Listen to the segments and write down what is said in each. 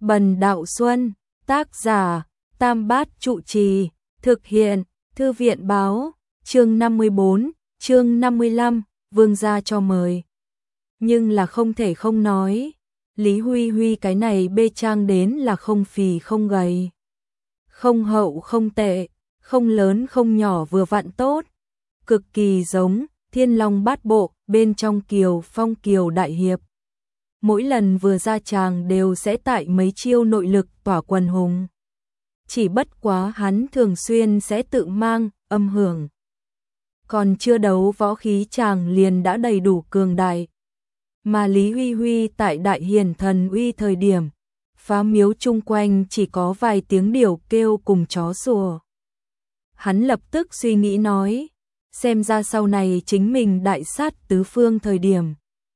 Bần Đạo Xuân, tác giả, Tam Bát Trụ Trì, thực hiện, Thư viện báo, chương 54, chương 55, vương gia cho mời. Nhưng là không thể không nói, Lý Huy Huy cái này bê trang đến là không phì không gầy. Không hậu không tệ, không lớn không nhỏ vừa vặn tốt, cực kỳ giống Thiên Long Bát Bộ bên trong Kiều Phong Kiều đại hiệp. Mỗi lần vừa ra tràng đều sẽ tại mấy chiêu nội lực tỏa quần hùng. Chỉ bất quá hắn thường xuyên sẽ tự mang âm hưởng. Còn chưa đấu võ khí chàng liền đã đầy đủ cường đại. Mà Lý Huy Huy tại Đại Hiền Thần Uy thời điểm, phá miếu chung quanh chỉ có vài tiếng điểu kêu cùng chó sủa. Hắn lập tức suy nghĩ nói, xem ra sau này chính mình đại sát tứ phương thời điểm.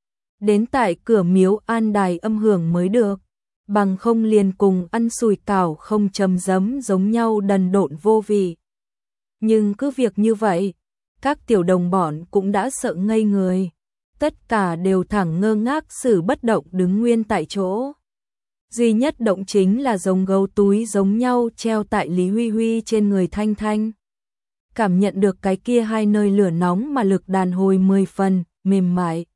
Đến tại cửa miếu an đài âm hưởng mới được, bằng không liền cùng ăn sùi cảo không chấm giấm giống nhau đần độn vô vị. Nhưng cứ việc như vậy, các tiểu đồng bọn cũng đã sợ ngây người, tất cả đều thẳng ngơ ngác xử bất động đứng nguyên tại chỗ. Duy nhất động chính là giống gấu túi giống nhau treo tại Lý Huy Huy trên người Thanh Thanh. Cảm nhận được cái kia hai nơi lửa nóng mà lực đàn hồi 10 phần, mềm mại.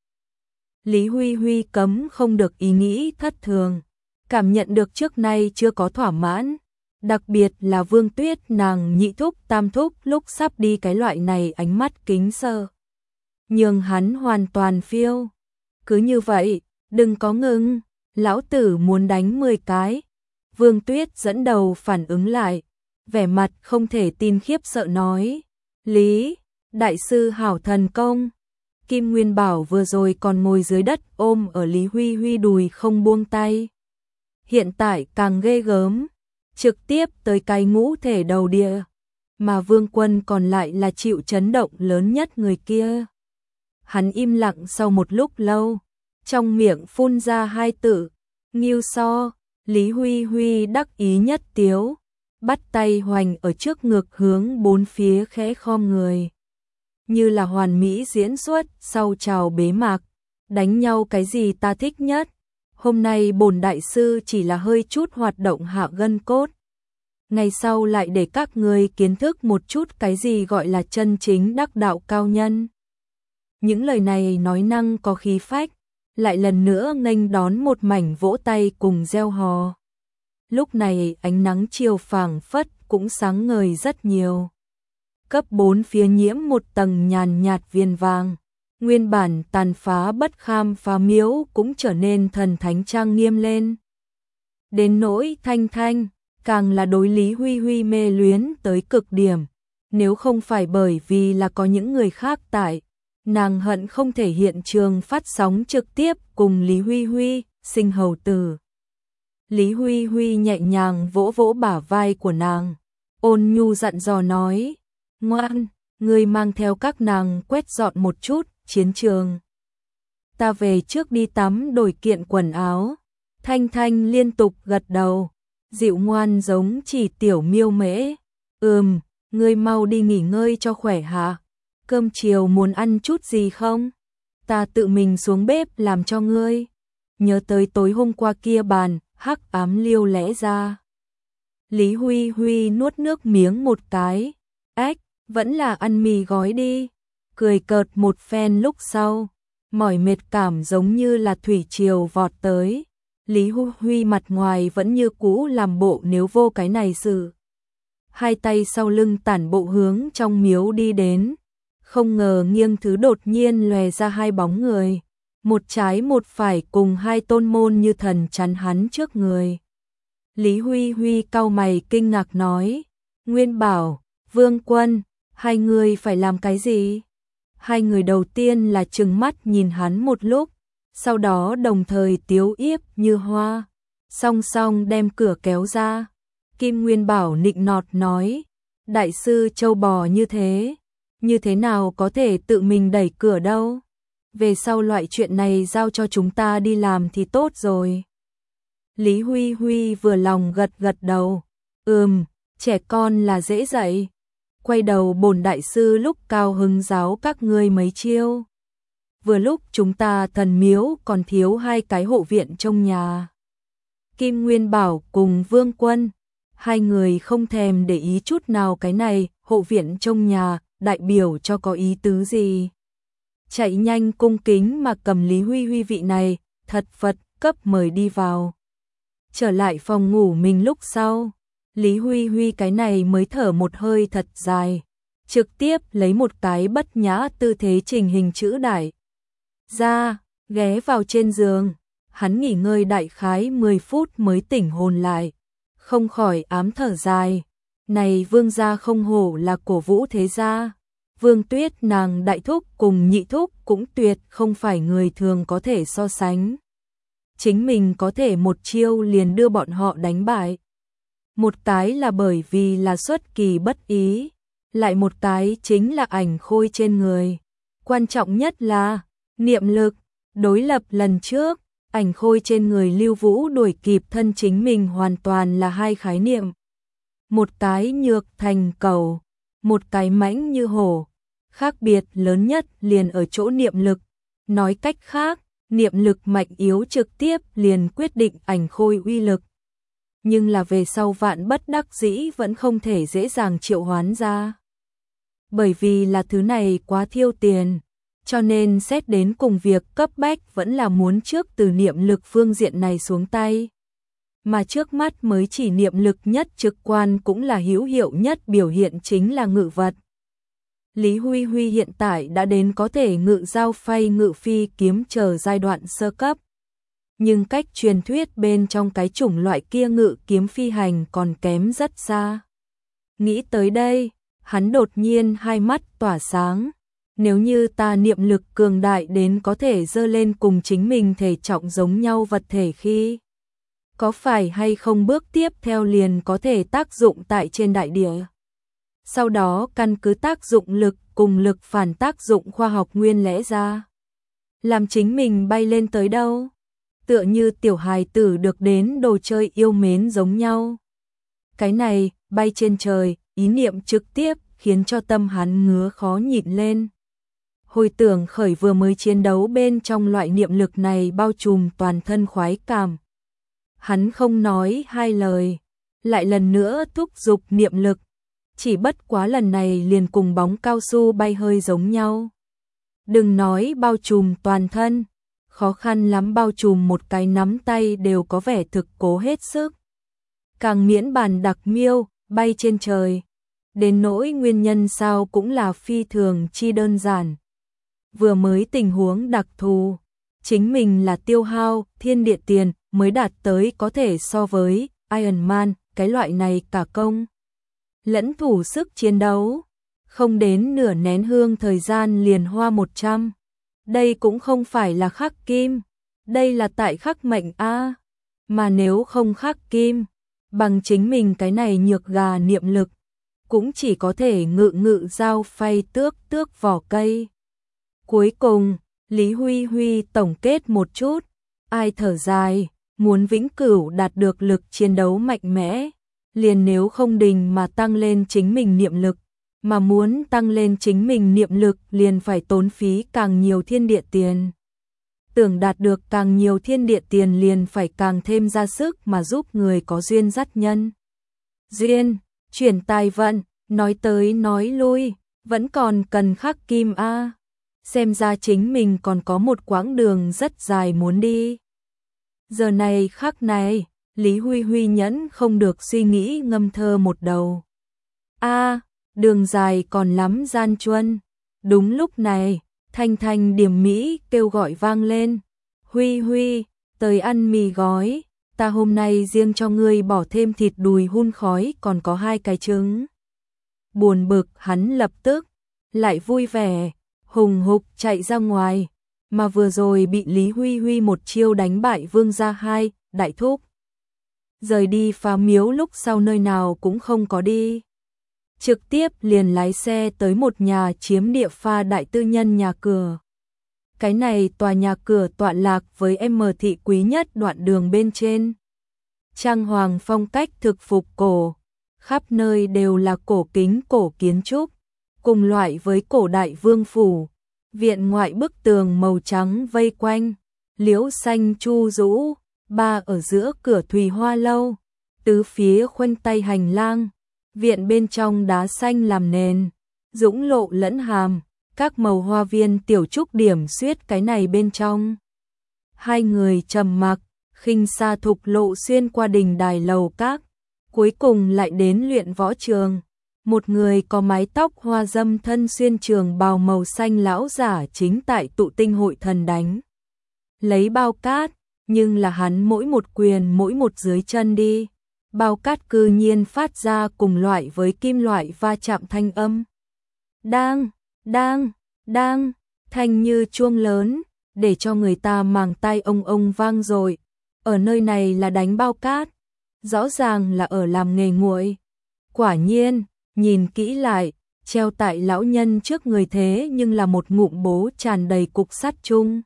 Lý Huy Huy cấm không được ý nghĩ thất thường, cảm nhận được trước nay chưa có thỏa mãn, đặc biệt là Vương Tuyết nàng nhị thúc tam thúc lúc sắp đi cái loại này ánh mắt kính sợ. Nhưng hắn hoàn toàn phiêu. Cứ như vậy, đừng có ngừng, lão tử muốn đánh 10 cái. Vương Tuyết dẫn đầu phản ứng lại, vẻ mặt không thể tin khiếp sợ nói, Lý, đại sư hảo thần công. Kim Nguyên Bảo vừa rồi còn ngồi dưới đất ôm ở Lý Huy Huy đùi không buông tay. Hiện tại càng ghê gớm, trực tiếp tới cái ngũ thể đầu địa, mà Vương Quân còn lại là chịu chấn động lớn nhất người kia. Hắn im lặng sau một lúc lâu, trong miệng phun ra hai tự, Ngưu So. Lý Huy Huy đắc ý nhất tiếu, bắt tay hoành ở trước ngực hướng bốn phía khẽ khom người. Như là hoàn mỹ diễn xuất sau chào bế mạc, đánh nhau cái gì ta thích nhất. Hôm nay bổn đại sư chỉ là hơi chút hoạt động hạ gân cốt. Ngày sau lại để các người kiến thức một chút cái gì gọi là chân chính đắc đạo cao nhân. Những lời này nói năng có khí phách, lại lần nữa nghênh đón một mảnh vỗ tay cùng reo hò. Lúc này ánh nắng chiều phảng phất cũng sáng ngời rất nhiều. Cấp 4 phía nhiễm một tầng nhàn nhạt viền vàng, nguyên bản tàn phá bất kham phá miếu cũng trở nên thần thánh trang nghiêm lên. Đến nỗi Thanh Thanh, càng là đối Lý Huy Huy mê luyến tới cực điểm, nếu không phải bởi vì là có những người khác tại, nàng hận không thể hiện trường phát sóng trực tiếp cùng Lý Huy Huy, sinh hầu tử. Lý Huy Huy nhẹ nhàng vỗ vỗ bả vai của nàng, ôn nhu dặn dò nói, ngoan, ngươi mang theo các nàng quét dọn một chút chiến trường. Ta về trước đi tắm đổi kiện quần áo. Thanh Thanh liên tục gật đầu, dịu ngoan giống chỉ tiểu miêu mễ. Ngươi mau đi nghỉ ngơi cho khỏe hả? Cơm chiều muốn ăn chút gì không? Ta tự mình xuống bếp làm cho ngươi. Nhớ tới tối hôm qua kia bàn, hắc ám liêu lẽ ra. Lý Huy Huy nuốt nước miếng một cái. Ếch, vẫn là ăn mì gói đi. Cười cợt một phen lúc sau, mỏi mệt cảm giống như là thủy triều vọt tới. Lý Huy Huy mặt ngoài vẫn như cũ làm bộ nếu vô cái này sự. Hai tay sau lưng tản bộ hướng trong miếu đi đến. Không ngờ nghiêng thứ đột nhiên lòe ra hai bóng người. Một trái một phải cùng hai tôn môn như thần chắn hắn trước người. Lý Huy Huy cau mày kinh ngạc nói, Nguyên Bảo, Vương Quân, hai người phải làm cái gì? Hai người đầu tiên là trừng mắt nhìn hắn một lúc, sau đó đồng thời tiếu yếp như hoa, song song đem cửa kéo ra. Kim Nguyên Bảo nịnh nọt nói, đại sư trâu bò như thế nào có thể tự mình đẩy cửa đâu? Về sau loại chuyện này giao cho chúng ta đi làm thì tốt rồi. Lý Huy Huy vừa lòng gật gật đầu, trẻ con là dễ dạy. Quay đầu bổn đại sư lúc cao hứng giáo các ngươi mấy chiêu. Vừa lúc chúng ta thần miếu còn thiếu hai cái hộ viện trong nhà. Kim Nguyên Bảo cùng Vương Quân, hai người không thèm để ý chút nào cái này, hộ viện trong nhà, đại biểu cho có ý tứ gì. Chạy nhanh cung kính mà cầm Lý Huy Huy vị này, thật Phật cấp mời đi vào. Trở lại phòng ngủ mình lúc sau, Lý Huy Huy cái này mới thở một hơi thật dài, trực tiếp lấy một cái bất nhã tư thế trình hình chữ đại. Ra, ghé vào trên giường, hắn nghỉ ngơi đại khái 10 phút mới tỉnh hồn lại, không khỏi ám thở dài. Này Vương gia không hổ là cổ vũ thế gia. Vương Tuyết nàng đại thúc cùng nhị thúc cũng tuyệt không phải người thường có thể so sánh. Chính mình có thể một chiêu liền đưa bọn họ đánh bại. Một cái là bởi vì là xuất kỳ bất ý, lại một cái chính là ảnh khôi trên người. Quan trọng nhất là niệm lực, đối lập lần trước, ảnh khôi trên người Lưu Vũ đuổi kịp thân chính mình hoàn toàn là hai khái niệm. Một cái nhược thành cầu, một cái mãnh như hổ. Khác biệt lớn nhất liền ở chỗ niệm lực. Nói cách khác, niệm lực mạnh yếu trực tiếp liền quyết định ảnh khôi uy lực. Nhưng là về sau vạn bất đắc dĩ vẫn không thể dễ dàng triệu hoán ra. Bởi vì là thứ này quá thiêu tiền, cho nên xét đến cùng việc cấp bách vẫn là muốn trước từ niệm lực phương diện này xuống tay. Mà trước mắt mới chỉ niệm lực nhất trực quan cũng là hữu hiệu nhất biểu hiện chính là ngự vật. Lý Huy Huy hiện tại đã đến có thể ngự dao phay ngự phi kiếm chờ giai đoạn sơ cấp. Nhưng cách truyền thuyết bên trong cái chủng loại kia ngự kiếm phi hành còn kém rất xa. Nghĩ tới đây, hắn đột nhiên hai mắt tỏa sáng. Nếu như ta niệm lực cường đại đến có thể dơ lên cùng chính mình thể trọng giống nhau vật thể khi, có phải hay không bước tiếp theo liền có thể tác dụng tại trên đại địa. Sau đó căn cứ tác dụng lực cùng lực phản tác dụng khoa học nguyên lẽ ra, làm chính mình bay lên tới đâu, tựa như tiểu hài tử được đến đồ chơi yêu mến giống nhau. Cái này, bay trên trời, ý niệm trực tiếp khiến cho tâm hắn ngứa khó nhịn lên. Hồi tưởng khởi vừa mới chiến đấu bên trong loại niệm lực này bao trùm toàn thân khoái cảm. Hắn không nói hai lời, lại lần nữa thúc giục niệm lực. Chỉ bất quá lần này liền cùng bóng cao su bay hơi giống nhau. Đừng nói bao trùm toàn thân, khó khăn lắm bao trùm một cái nắm tay đều có vẻ thực cố hết sức. Càng miễn bàn đặc miêu, bay trên trời. Đến nỗi nguyên nhân sao cũng là phi thường chi đơn giản. Vừa mới tình huống đặc thù, chính mình là tiêu hao thiên địa tiền mới đạt tới có thể so với Iron Man, cái loại này cả công lẫn thủ sức chiến đấu, không đến nửa nén hương thời gian liền hoa 100. Đây cũng không phải là khắc kim, đây là tại khắc mệnh a. Mà nếu không khắc kim, bằng chính mình cái này nhược gà niệm lực, cũng chỉ có thể ngự dao phay tước vỏ cây. Cuối cùng, Lý Huy Huy tổng kết một chút, ai thở dài, muốn vĩnh cửu đạt được lực chiến đấu mạnh mẽ, liền nếu không đình mà tăng lên chính mình niệm lực, mà muốn tăng lên chính mình niệm lực liền phải tốn phí càng nhiều thiên địa tiền. Tưởng đạt được càng nhiều thiên địa tiền liền phải càng thêm ra sức mà giúp người có duyên dắt nhân. Duyên, chuyển tài vận, nói tới nói lui, vẫn còn cần khắc kim a. Xem ra chính mình còn có một quãng đường rất dài muốn đi. Giờ này khắc này, Lý Huy Huy nhẫn không được suy nghĩ ngâm thơ một đầu. Đường dài còn lắm gian truân. Đúng lúc này, thanh thanh điểm mỹ kêu gọi vang lên. Huy Huy, tới ăn mì gói, ta hôm nay riêng cho ngươi bỏ thêm thịt đùi hun khói còn có 2 cái trứng. Buồn bực hắn lập tức, lại vui vẻ, hùng hục chạy ra ngoài, mà vừa rồi bị Lý Huy Huy một chiêu đánh bại Vương gia hai, đại thúc. Rời đi phá miếu lúc sau nơi nào cũng không có đi. Trực tiếp liền lái xe tới một nhà chiếm địa pha đại tư nhân nhà cửa. Cái này tòa nhà cửa tọa lạc với M thị quý nhất đoạn đường bên trên. Trang hoàng phong cách thực phục cổ, khắp nơi đều là cổ kính cổ kiến trúc, cùng loại với cổ đại vương phủ. Viện ngoại bức tường màu trắng vây quanh, liễu xanh chu rũ, ba ở giữa cửa Thùy Hoa lâu, tứ phía khoanh tay hành lang, viện bên trong đá xanh làm nền, dũng lộ lẫn hàm, các màu hoa viên tiểu trúc điểm xuyết cái này bên trong. Hai người trầm mặc, khinh xa thục lộ xuyên qua đình đài lầu các, cuối cùng lại đến luyện võ trường. Một người có mái tóc hoa dâm thân xuyên trường bào màu xanh lão giả chính tại tụ tinh hội thần đánh lấy bao cát, nhưng là hắn mỗi một quyền mỗi một dưới chân đi, bao cát cư nhiên phát ra cùng loại với kim loại va chạm thanh âm. Đang, đang, thanh như chuông lớn, để cho người ta màng tai ông vang rồi. Ở nơi này là đánh bao cát, rõ ràng là ở làm nghề nguội. Quả nhiên, nhìn kỹ lại, treo tại lão nhân trước người thế nhưng là một ngụm bố tràn đầy cục sắt chung.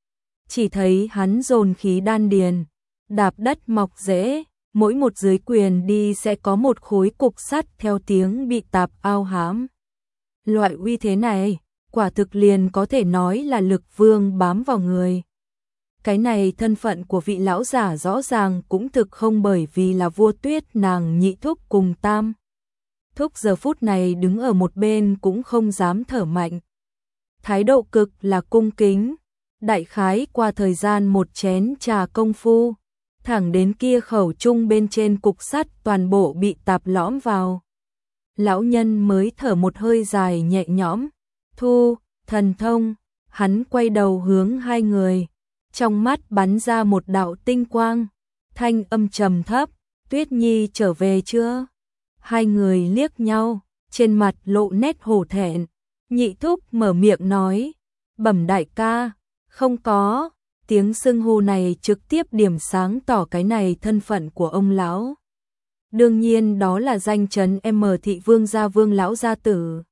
Chỉ thấy hắn dồn khí đan điền, đạp đất mọc rễ, mỗi một dưới quyền đi sẽ có một khối cục sắt theo tiếng bị tạp ao hám. Loại uy thế này, quả thực liền có thể nói là lực vương bám vào người. Cái này thân phận của vị lão giả rõ ràng cũng thực không, bởi vì là vua Tuyết nàng Nhị Thúc cùng Tam Thúc giờ phút này đứng ở một bên cũng không dám thở mạnh. Thái độ cực là cung kính, đại khái qua thời gian một chén trà công phu, thẳng đến kia khẩu trung bên trên cục sắt toàn bộ bị tạp lõm vào. Lão nhân mới thở một hơi dài nhẹ nhõm. Thu, thần thông, hắn quay đầu hướng hai người, trong mắt bắn ra một đạo tinh quang, thanh âm trầm thấp, Tuyết Nhi trở về chưa? Hai người liếc nhau, trên mặt lộ nét hổ thẹn. Nhị Thúc mở miệng nói, bẩm đại ca, không có. Tiếng xưng hô này trực tiếp điểm sáng tỏ cái này thân phận của ông lão. Đương nhiên đó là danh chấn M thị Vương gia Vương lão gia tử.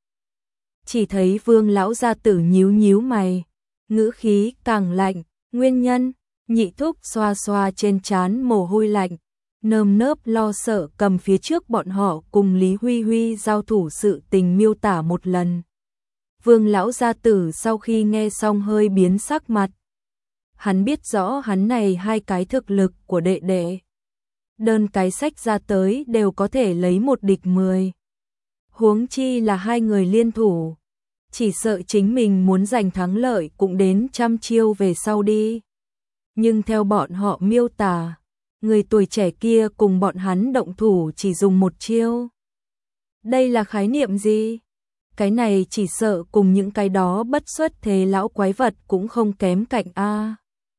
Chỉ thấy Vương lão gia tử nhíu nhíu mày, ngữ khí càng lạnh. Nguyên nhân? Nhị Thúc xoa xoa trên trán mồ hôi lạnh, nơm nớp lo sợ cầm phía trước bọn họ cùng Lý Huy Huy giao thủ sự tình miêu tả một lần. Vương lão gia tử sau khi nghe xong hơi biến sắc mặt. Hắn biết rõ hắn này hai cái thực lực của đệ đệ, đơn cái sách ra tới đều có thể lấy một địch 10. Huống chi là hai người liên thủ, chỉ sợ chính mình muốn giành thắng lợi cũng đến trăm chiêu về sau đi. Nhưng theo bọn họ miêu tả, người tuổi trẻ kia cùng bọn hắn động thủ chỉ dùng một chiêu. Đây là khái niệm gì? Cái này chỉ sợ cùng những cái đó bất xuất thế lão quái vật cũng không kém cạnh a.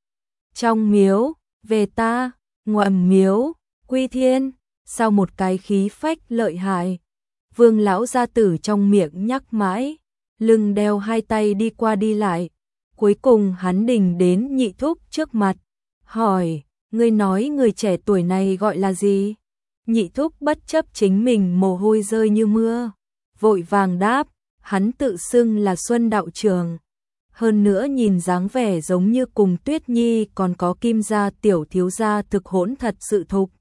Trong miếu, về ta, ngoầm miếu, quy thiên, sau một cái khí phách lợi hại. Vương lão gia tử trong miệng nhắc mãi, lưng đeo hai tay đi qua đi lại. Cuối cùng hắn đình đến Nhị Thúc trước mặt, hỏi, ngươi nói người trẻ tuổi này gọi là gì? Nhị Thúc bất chấp chính mình mồ hôi rơi như mưa, vội vàng đáp, hắn tự xưng là Xuân đạo trưởng. Hơn nữa nhìn dáng vẻ giống như cùng Tuyết Nhi còn có Kim gia tiểu thiếu gia thực hỗn thật sự thục.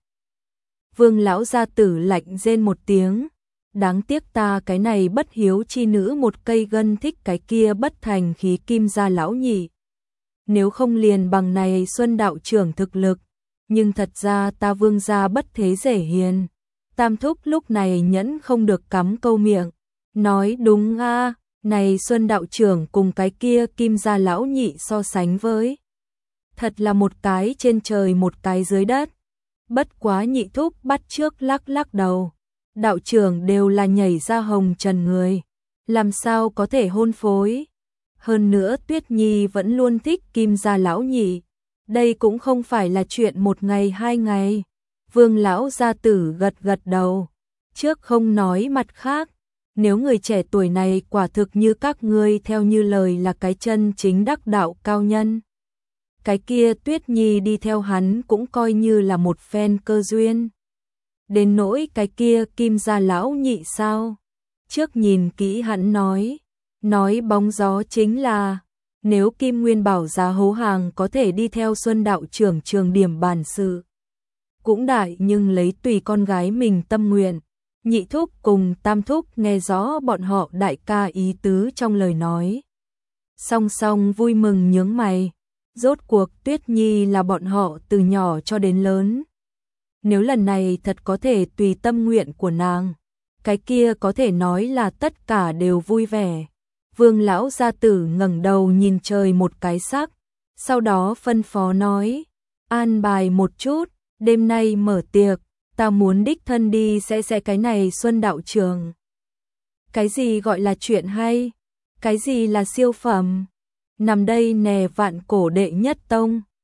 Vương lão gia tử lạnh rên một tiếng, đáng tiếc ta cái này bất hiếu chi nữ một cây gân thích cái kia bất thành khí Kim gia lão nhị. Nếu không liền bằng này Xuân đạo trưởng thực lực, nhưng thật ra ta Vương gia bất thế dễ hiền. Tam Thúc lúc này nhẫn không được cắm câu miệng, nói đúng a. Này Xuân đạo trưởng cùng cái kia Kim gia lão nhị so sánh với, thật là một cái trên trời một cái dưới đất. Bất quá Nhị Thúc bắt trước lắc lắc đầu, đạo trưởng đều là nhảy ra hồng trần người, làm sao có thể hôn phối. Hơn nữa Tuyết Nhi vẫn luôn thích Kim gia lão nhị, đây cũng không phải là chuyện một ngày hai ngày. Vương lão gia tử gật gật đầu, trước không nói mặt khác. Nếu người trẻ tuổi này quả thực như các ngươi theo như lời là cái chân chính đắc đạo cao nhân, cái kia Tuyết Nhi đi theo hắn cũng coi như là một phen cơ duyên. Đến nỗi cái kia Kim gia lão nhị sao? Trước nhìn kỹ hắn nói bóng gió chính là, nếu Kim Nguyên Bảo gia hấu hàng có thể đi theo Xuân đạo trưởng trường điểm bản sự, cũng đại nhưng lấy tùy con gái mình tâm nguyện. Nhị Thúc cùng Tam Thúc nghe rõ bọn họ đại ca ý tứ trong lời nói, song song vui mừng nhướng mày. Rốt cuộc Tuyết Nhi là bọn họ từ nhỏ cho đến lớn. Nếu lần này thật có thể tùy tâm nguyện của nàng, cái kia có thể nói là tất cả đều vui vẻ. Vương lão gia tử ngẩng đầu nhìn trời một cái sắc, sau đó phân phó nói, an bài một chút, đêm nay mở tiệc, ta muốn đích thân đi sẽ cái này Xuân đạo trường. Cái gì gọi là chuyện hay? Cái gì là siêu phẩm? Nằm đây nè Vạn Cổ đệ nhất tông,